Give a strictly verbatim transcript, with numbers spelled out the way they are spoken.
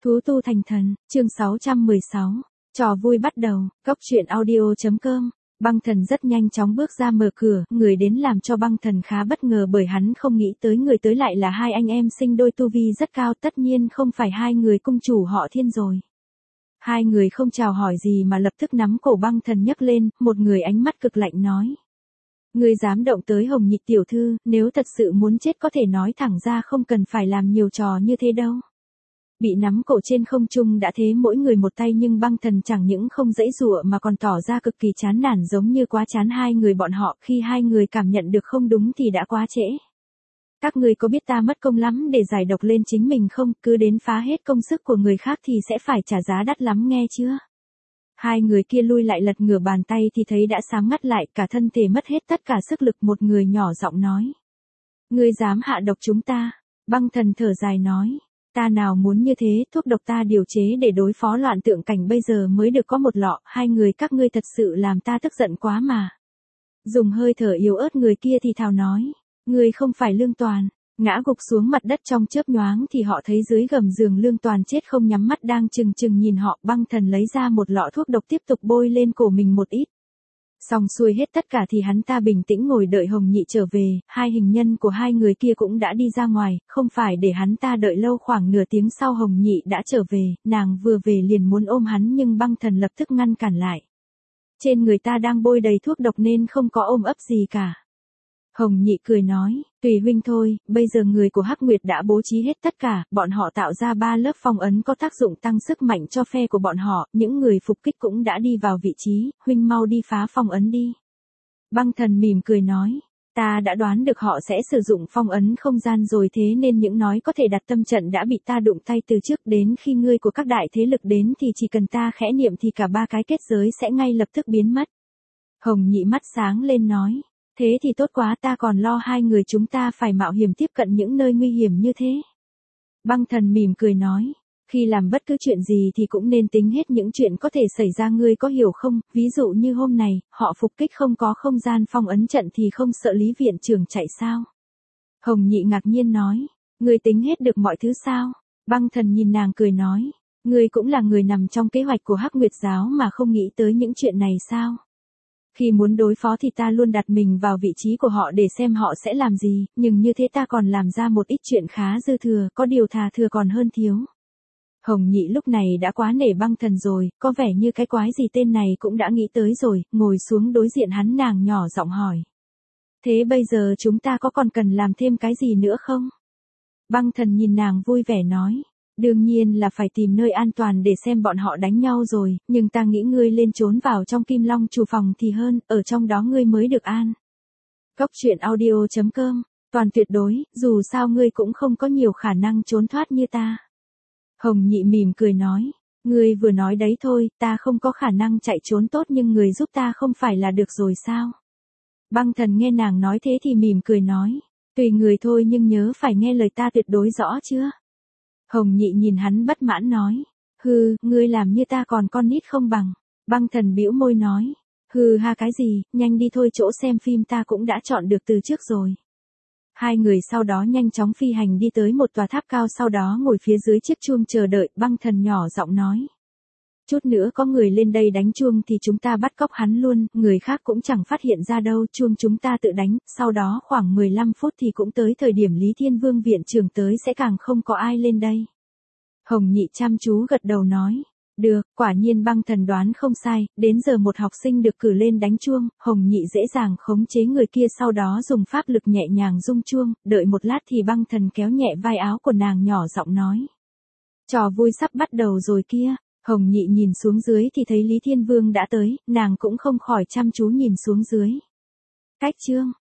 Thú tu thành thần, chương sáu trăm mười sáu. Trò vui bắt đầu, cốc truyện audio.com. Băng thần rất nhanh chóng bước ra mở cửa, người đến làm cho băng thần khá bất ngờ bởi hắn không nghĩ tới người tới lại là hai anh em sinh đôi tu vi rất cao, tất nhiên không phải hai người cung chủ họ Thiên rồi. Hai người không chào hỏi gì mà lập tức nắm cổ băng thần nhấc lên, một người ánh mắt cực lạnh nói. Ngươi dám động tới Hồng Nhị tiểu thư, nếu thật sự muốn chết có thể nói thẳng ra, không cần phải làm nhiều trò như thế đâu. Bị nắm cổ trên không trung đã thế mỗi người một tay, nhưng băng thần chẳng những không giãy giụa mà còn tỏ ra cực kỳ chán nản, giống như quá chán hai người bọn họ. Khi hai người cảm nhận được không đúng thì đã quá trễ. Các ngươi có biết ta mất công lắm để giải độc lên chính mình không, cứ đến phá hết công sức của người khác thì sẽ phải trả giá đắt lắm nghe chưa? Hai người kia lui lại lật ngửa bàn tay thì thấy đã sáng ngắt lại, cả thân thể mất hết tất cả sức lực. Một người nhỏ giọng nói. Ngươi dám hạ độc chúng ta? Băng thần thở dài nói. Ta nào muốn như thế, thuốc độc ta điều chế để đối phó loạn tượng cảnh bây giờ mới được có một lọ, hai người các ngươi thật sự làm ta tức giận quá mà. Dùng hơi thở yếu ớt người kia thì thào nói, ngươi không phải Lương Toàn. Ngã gục xuống mặt đất trong chớp nhoáng thì họ thấy dưới gầm giường Lương Toàn chết không nhắm mắt đang chừng chừng nhìn họ. Băng thần lấy ra một lọ thuốc độc tiếp tục bôi lên cổ mình một ít. Xong xuôi hết tất cả thì hắn ta bình tĩnh ngồi đợi Hồng Nhị trở về. Hai hình nhân của hai người kia cũng đã đi ra ngoài, không phải để hắn ta đợi lâu. Khoảng nửa tiếng sau Hồng Nhị đã trở về, nàng vừa về liền muốn ôm hắn nhưng băng thần lập tức ngăn cản lại. Trên người ta đang bôi đầy thuốc độc nên không có ôm ấp gì cả. Hồng Nhị cười nói, tùy huynh thôi, bây giờ người của Hắc Nguyệt đã bố trí hết tất cả, bọn họ tạo ra ba lớp phong ấn có tác dụng tăng sức mạnh cho phe của bọn họ, những người phục kích cũng đã đi vào vị trí, huynh mau đi phá phong ấn đi. Băng thần mỉm cười nói, ta đã đoán được họ sẽ sử dụng phong ấn không gian rồi, thế nên những nói có thể đặt tâm trận đã bị ta đụng tay từ trước. Đến khi ngươi của các đại thế lực đến thì chỉ cần ta khẽ niệm thì cả ba cái kết giới sẽ ngay lập tức biến mất. Hồng Nhị mắt sáng lên nói. Thế thì tốt quá, ta còn lo hai người chúng ta phải mạo hiểm tiếp cận những nơi nguy hiểm như thế. Băng thần mỉm cười nói, khi làm bất cứ chuyện gì thì cũng nên tính hết những chuyện có thể xảy ra, ngươi có hiểu không? Ví dụ như hôm này, họ phục kích không có không gian phong ấn trận thì không sợ Lý viện trưởng chạy sao? Hồng Nhị ngạc nhiên nói, ngươi tính hết được mọi thứ sao? Băng thần nhìn nàng cười nói, ngươi cũng là người nằm trong kế hoạch của Hắc Nguyệt giáo mà không nghĩ tới những chuyện này sao? Khi muốn đối phó thì ta luôn đặt mình vào vị trí của họ để xem họ sẽ làm gì, nhưng như thế ta còn làm ra một ít chuyện khá dư thừa, có điều thà thừa còn hơn thiếu. Hồng Nhị lúc này đã quá nể băng thần rồi, có vẻ như cái quái gì tên này cũng đã nghĩ tới rồi, ngồi xuống đối diện hắn, nàng nhỏ giọng hỏi. Thế bây giờ chúng ta có còn cần làm thêm cái gì nữa không? Băng thần nhìn nàng vui vẻ nói. Đương nhiên là phải tìm nơi an toàn để xem bọn họ đánh nhau rồi, nhưng ta nghĩ ngươi lên trốn vào trong Kim Long chủ phòng thì hơn, ở trong đó ngươi mới được an. Cốc truyện audio.com, toàn tuyệt đối, dù sao ngươi cũng không có nhiều khả năng trốn thoát như ta. Hồng Nhị mỉm cười nói, ngươi vừa nói đấy thôi, ta không có khả năng chạy trốn tốt nhưng người giúp ta không phải là được rồi sao? Băng thần nghe nàng nói thế thì mỉm cười nói, tùy người thôi nhưng nhớ phải nghe lời ta tuyệt đối, rõ chưa? Hồng Nhị nhìn hắn bất mãn nói, hừ, ngươi làm như ta còn con nít không bằng. Băng thần bĩu môi nói, hừ ha cái gì, nhanh đi thôi, chỗ xem phim ta cũng đã chọn được từ trước rồi. Hai người sau đó nhanh chóng phi hành đi tới một tòa tháp cao, sau đó ngồi phía dưới chiếc chuông chờ đợi. Băng thần nhỏ giọng nói, chút nữa có người lên đây đánh chuông thì chúng ta bắt cóc hắn luôn, người khác cũng chẳng phát hiện ra đâu, chuông chúng ta tự đánh, sau đó khoảng mười lăm phút thì cũng tới thời điểm Lý Thiên Vương viện trưởng tới, sẽ càng không có ai lên đây. Hồng Nhị chăm chú gật đầu nói, được, quả nhiên băng thần đoán không sai, đến giờ một học sinh được cử lên đánh chuông, Hồng Nhị dễ dàng khống chế người kia, sau đó dùng pháp lực nhẹ nhàng rung chuông, đợi một lát thì băng thần kéo nhẹ vai áo của nàng nhỏ giọng nói. Trò vui sắp bắt đầu rồi kia. Hồng Nhị nhìn xuống dưới thì thấy Lý Thiên Vương đã tới, nàng cũng không khỏi chăm chú nhìn xuống dưới. Cách chương